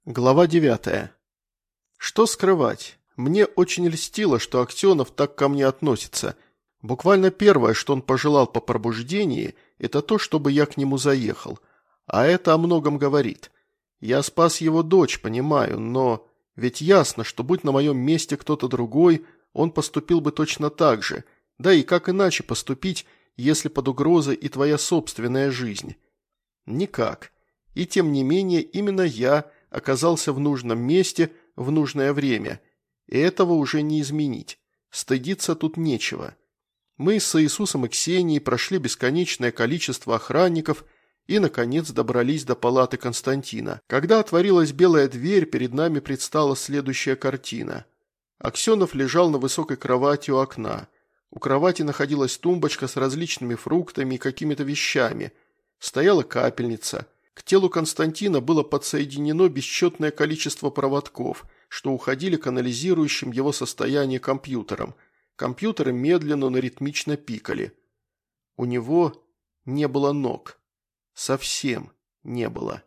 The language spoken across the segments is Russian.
Глава 9. Что скрывать? Мне очень льстило, что Аксенов так ко мне относится. Буквально первое, что он пожелал по пробуждении, это то, чтобы я к нему заехал. А это о многом говорит. Я спас его дочь, понимаю, но ведь ясно, что будь на моем месте кто-то другой, он поступил бы точно так же. Да и как иначе поступить, если под угрозой и твоя собственная жизнь? Никак. И тем не менее, именно я оказался в нужном месте в нужное время. И этого уже не изменить. Стыдиться тут нечего. Мы с Иисусом и Ксенией прошли бесконечное количество охранников и, наконец, добрались до палаты Константина. Когда отворилась белая дверь, перед нами предстала следующая картина. Аксенов лежал на высокой кровати у окна. У кровати находилась тумбочка с различными фруктами и какими-то вещами. Стояла капельница. К телу Константина было подсоединено бесчетное количество проводков, что уходили к анализирующим его состояние компьютерам. Компьютеры медленно, но ритмично пикали. У него не было ног. Совсем не было.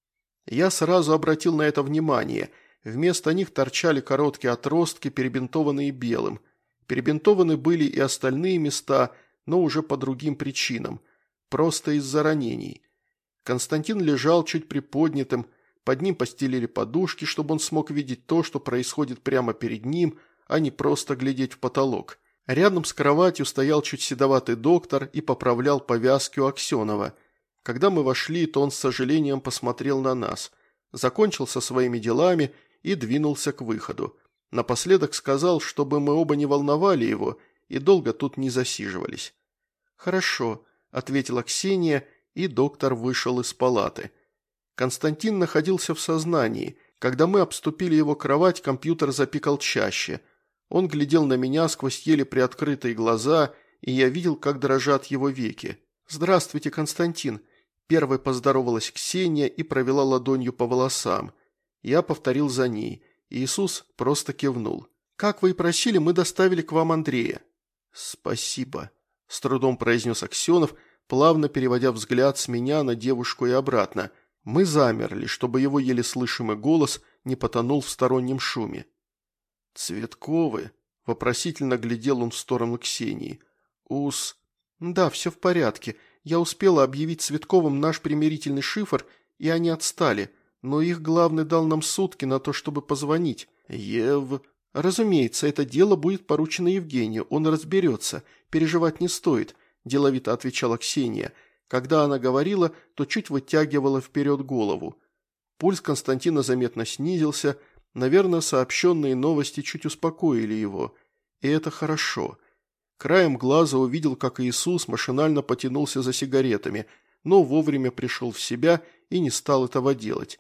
Я сразу обратил на это внимание. Вместо них торчали короткие отростки, перебинтованные белым. Перебинтованы были и остальные места, но уже по другим причинам. Просто из-за ранений. Константин лежал чуть приподнятым, под ним постелили подушки, чтобы он смог видеть то, что происходит прямо перед ним, а не просто глядеть в потолок. Рядом с кроватью стоял чуть седоватый доктор и поправлял повязки у Аксенова. Когда мы вошли, то он с сожалением посмотрел на нас, закончил со своими делами и двинулся к выходу. Напоследок сказал, чтобы мы оба не волновали его и долго тут не засиживались. «Хорошо», – ответила Ксения, и доктор вышел из палаты. Константин находился в сознании. Когда мы обступили его кровать, компьютер запикал чаще. Он глядел на меня сквозь еле приоткрытые глаза, и я видел, как дрожат его веки. «Здравствуйте, Константин!» Первой поздоровалась Ксения и провела ладонью по волосам. Я повторил за ней. Иисус просто кивнул. «Как вы и просили, мы доставили к вам Андрея». «Спасибо», – с трудом произнес Аксенов, плавно переводя взгляд с меня на девушку и обратно. Мы замерли, чтобы его еле слышимый голос не потонул в стороннем шуме. «Цветковы?» – вопросительно глядел он в сторону Ксении. «Да, все в порядке. Я успела объявить Цветковым наш примирительный шифр, и они отстали, но их главный дал нам сутки на то, чтобы позвонить. Разумеется, это дело будет поручено Евгению, он разберется, переживать не стоит», – деловито отвечала Ксения. Когда она говорила, то чуть вытягивала вперед голову. Пульс Константина заметно снизился, наверное, сообщенные новости чуть успокоили его. И это хорошо. Краем глаза увидел, как Иисус машинально потянулся за сигаретами, но вовремя пришел в себя и не стал этого делать.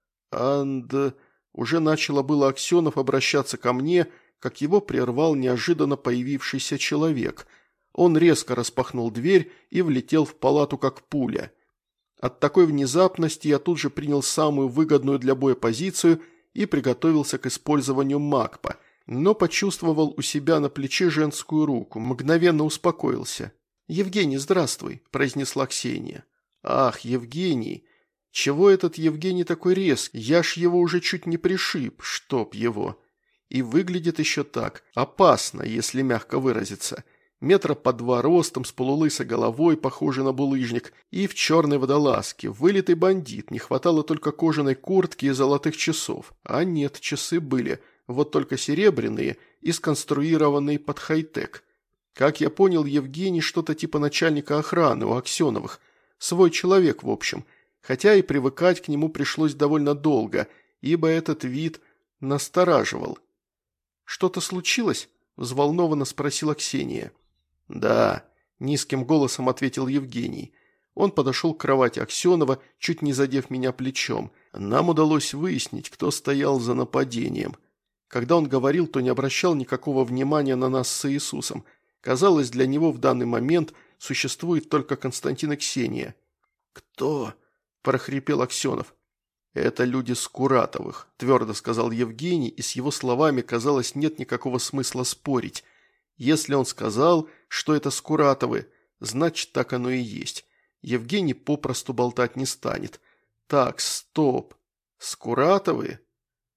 Уже начало было Аксенов обращаться ко мне, как его прервал неожиданно появившийся человек. Он резко распахнул дверь и влетел в палату как пуля. От такой внезапности я тут же принял самую выгодную для боя позицию и приготовился к использованию МАКПа, но почувствовал у себя на плече женскую руку, мгновенно успокоился. «Евгений, здравствуй», – произнесла Ксения. «Ах, Евгений! Чего этот Евгений такой резкий? Я ж его уже чуть не пришиб, чтоб его. И выглядит еще так. Опасно, если мягко выразиться. Метра по 2 ростом, с полулысой головой, похожий на булыжник, и в черной водолазке. Вылитый бандит, не хватало только кожаной куртки и золотых часов. А нет, часы были, вот только серебряные и сконструированные под хай-тек. Как я понял, Евгений что-то типа начальника охраны у Аксеновых. Свой человек, в общем. Хотя и привыкать к нему пришлось довольно долго, ибо этот вид настораживал. «Что-то случилось?» – взволнованно спросила Ксения. «Да», – низким голосом ответил Евгений. Он подошел к кровати Аксенова, чуть не задев меня плечом. Нам удалось выяснить, кто стоял за нападением. Когда он говорил, то не обращал никакого внимания на нас с Иисусом. Казалось, для него в данный момент существует только Константин и Ксения. «Кто?» – прохрипел Аксенов. «Это люди Скуратовых», – твердо сказал Евгений, и с его словами, казалось, нет никакого смысла спорить. Если он сказал, что это Скуратовы, значит, так оно и есть. Евгений попросту болтать не станет. Так, стоп. Скуратовы?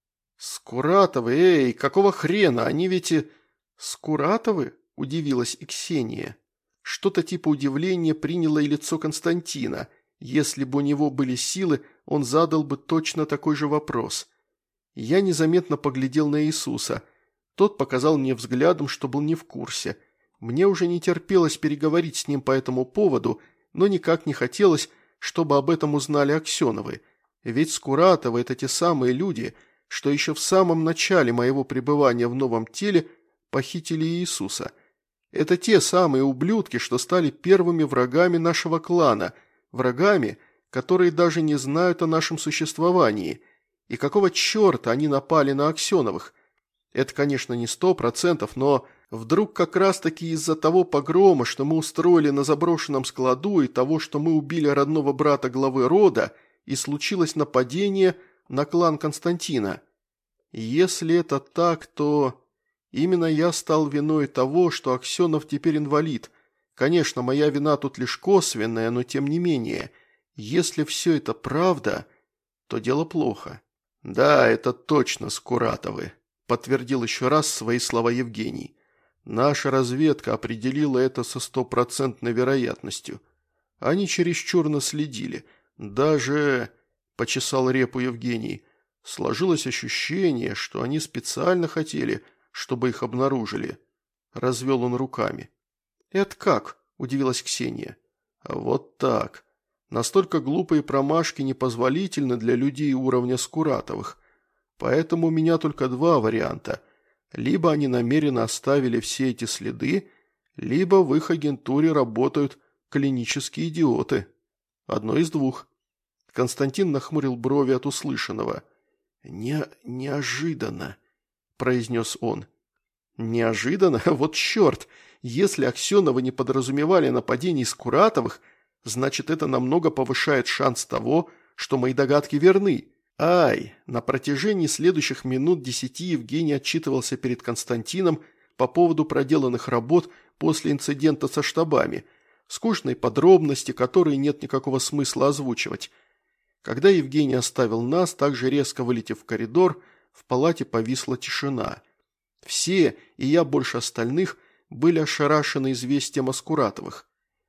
Скуратовы, эй, какого хрена, они ведь и... Скуратовы? Удивилась и Ксения. Что-то типа удивления приняло и лицо Константина. Если бы у него были силы, он задал бы точно такой же вопрос. Я незаметно поглядел на Иисуса. Тот показал мне взглядом, что был не в курсе. Мне уже не терпелось переговорить с ним по этому поводу, но никак не хотелось, чтобы об этом узнали Аксеновы. Ведь Скуратовы – это те самые люди, что еще в самом начале моего пребывания в новом теле похитили Иисуса. Это те самые ублюдки, что стали первыми врагами нашего клана, врагами, которые даже не знают о нашем существовании. И какого черта они напали на Аксеновых? Это, конечно, не 100%, но вдруг как раз-таки из-за того погрома, что мы устроили на заброшенном складу, и того, что мы убили родного брата главы рода, и случилось нападение на клан Константина. Если это так, то... Именно я стал виной того, что Аксенов теперь инвалид. Конечно, моя вина тут лишь косвенная, но тем не менее, если все это правда, то дело плохо. Да, это точно Скуратовы, подтвердил еще раз свои слова Евгений. Наша разведка определила это со 100% вероятностью. Они чересчур наследили. Даже, почесал репу Евгений, сложилось ощущение, что они специально хотели, чтобы их обнаружили. Развел он руками. «Это как?» – удивилась Ксения. «А вот так. Настолько глупые промашки непозволительны для людей уровня Скуратовых. Поэтому у меня только два варианта. Либо они намеренно оставили все эти следы, либо в их агентуре работают клинические идиоты. Одно из двух». Константин нахмурил брови от услышанного. «Неожиданно», – произнес он. «Неожиданно? Вот черт! Если Аксеновы не подразумевали нападений Скуратовых, значит, это намного повышает шанс того, что мои догадки верны. Ай!» На протяжении следующих минут 10 Евгений отчитывался перед Константином по поводу проделанных работ после инцидента со штабами. Скучные подробности, которые нет никакого смысла озвучивать. Когда Евгений оставил нас, также резко вылетев в коридор, в палате повисла тишина. Все, и я больше остальных, были ошарашены известием о Скуратовых.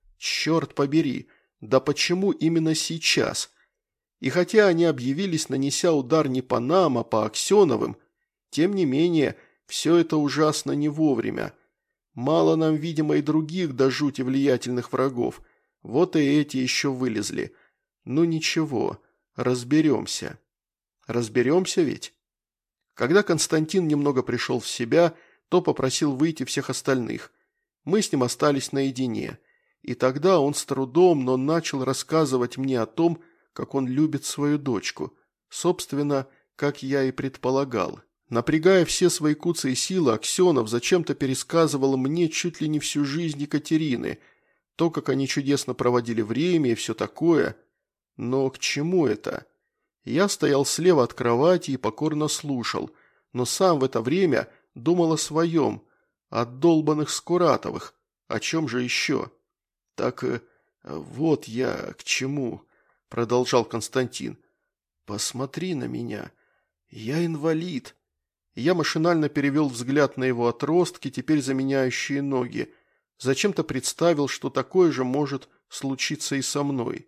Черт побери, да почему именно сейчас? И хотя они объявились, нанеся удар не по нам, а по Аксеновым, тем не менее, все это ужасно не вовремя. Мало нам, видимо, и других до жути влиятельных врагов. Вот и эти еще вылезли. Ну ничего, разберемся. Разберемся ведь? Когда Константин немного пришел в себя, то попросил выйти всех остальных. Мы с ним остались наедине. И тогда он с трудом, но начал рассказывать мне о том, как он любит свою дочку. Собственно, как я и предполагал. Напрягая все свои куцы и силы, Аксенов зачем-то пересказывал мне чуть ли не всю жизнь Екатерины. То, как они чудесно проводили время и все такое. Но к чему это? Я стоял слева от кровати и покорно слушал, но сам в это время думал о своем, о долбанных Скуратовых. О чем же еще? Так вот я к чему, продолжал Константин. Посмотри на меня. Я инвалид. Я машинально перевел взгляд на его отростки, теперь заменяющие ноги. Зачем-то представил, что такое же может случиться и со мной.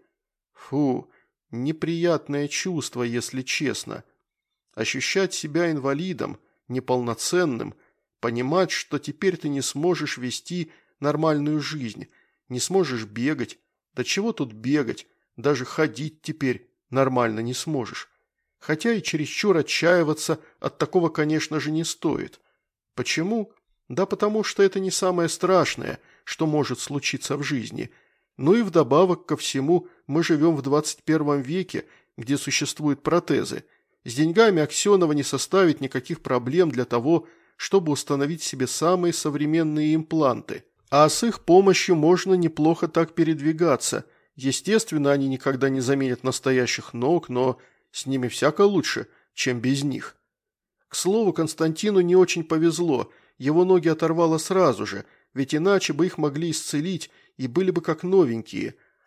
Фу. Неприятное чувство, если честно. Ощущать себя инвалидом, неполноценным, понимать, что теперь ты не сможешь вести нормальную жизнь, не сможешь бегать. Да чего тут бегать, даже ходить теперь нормально не сможешь. Хотя и чересчур отчаиваться от такого, конечно же, не стоит. Почему? Да потому что это не самое страшное, что может случиться в жизни. Ну и вдобавок ко всему мы живем в 21 веке, где существуют протезы. С деньгами Аксенова не составит никаких проблем для того, чтобы установить себе самые современные импланты. А с их помощью можно неплохо так передвигаться. Естественно, они никогда не заменят настоящих ног, но с ними всяко лучше, чем без них. К слову, Константину не очень повезло, его ноги оторвало сразу же, ведь иначе бы их могли исцелить и были бы как новенькие.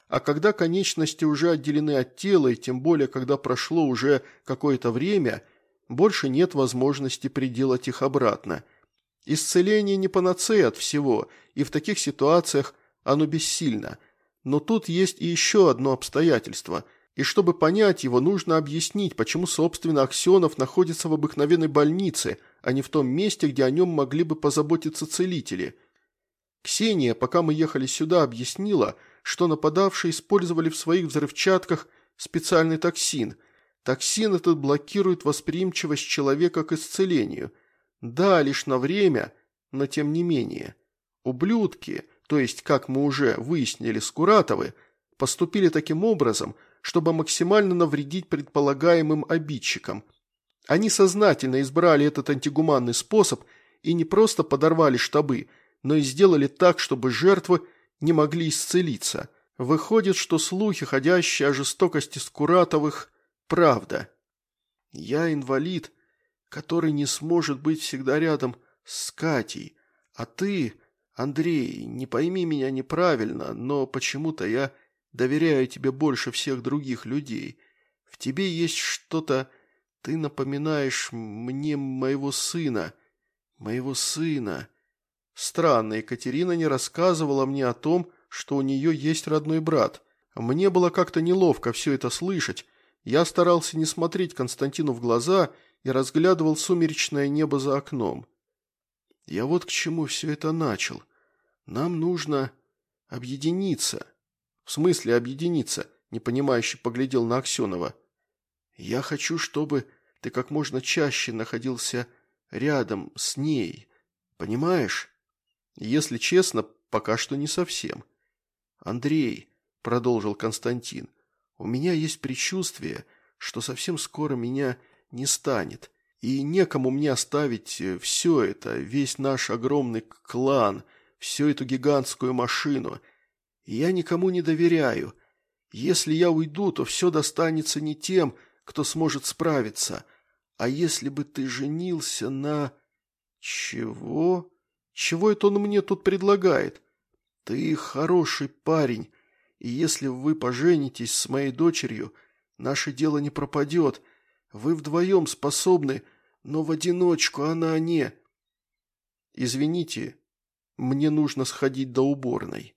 А когда конечности уже отделены от тела, и тем более, когда прошло уже какое-то время, больше нет возможности приделать их обратно. Исцеление не панацея от всего, и в таких ситуациях оно бессильно. Но тут есть и еще одно обстоятельство, и чтобы понять его, нужно объяснить, почему, собственно, Аксенов находится в обыкновенной больнице, а не в том месте, где о нем могли бы позаботиться целители. Ксения, пока мы ехали сюда, объяснила, что нападавшие использовали в своих взрывчатках специальный токсин. Токсин этот блокирует восприимчивость человека к исцелению. Да, лишь на время, но тем не менее. Ублюдки, то есть, как мы уже выяснили, Скуратовы, поступили таким образом, чтобы максимально навредить предполагаемым обидчикам. Они сознательно избрали этот антигуманный способ и не просто подорвали штабы, но и сделали так, чтобы жертвы не могли исцелиться. Выходит, что слухи, ходящие о жестокости Скуратовых, правда. Я инвалид, который не сможет быть всегда рядом с Катей. А ты, Андрей, не пойми меня неправильно, но почему-то я доверяю тебе больше всех других людей. В тебе есть что-то... Ты напоминаешь мне моего сына. Моего сына. Странно, Екатерина не рассказывала мне о том, что у нее есть родной брат. Мне было как-то неловко все это слышать. Я старался не смотреть Константину в глаза и разглядывал сумеречное небо за окном. Я вот к чему все это начал. Нам нужно объединиться. В смысле объединиться? Непонимающе поглядел на Аксенова. Я хочу, чтобы ты как можно чаще находился рядом с ней. Понимаешь? Если честно, пока что не совсем. Андрей, продолжил Константин, у меня есть предчувствие, что совсем скоро меня не станет. И некому мне оставить все это, весь наш огромный клан, всю эту гигантскую машину. И я никому не доверяю. Если я уйду, то все достанется не тем, кто сможет справиться. А если бы ты женился на... Чего? Чего это он мне тут предлагает? Ты хороший парень, и если вы поженитесь с моей дочерью, наше дело не пропадет. Вы вдвоем способны, но в одиночку она не... Извините, мне нужно сходить до уборной.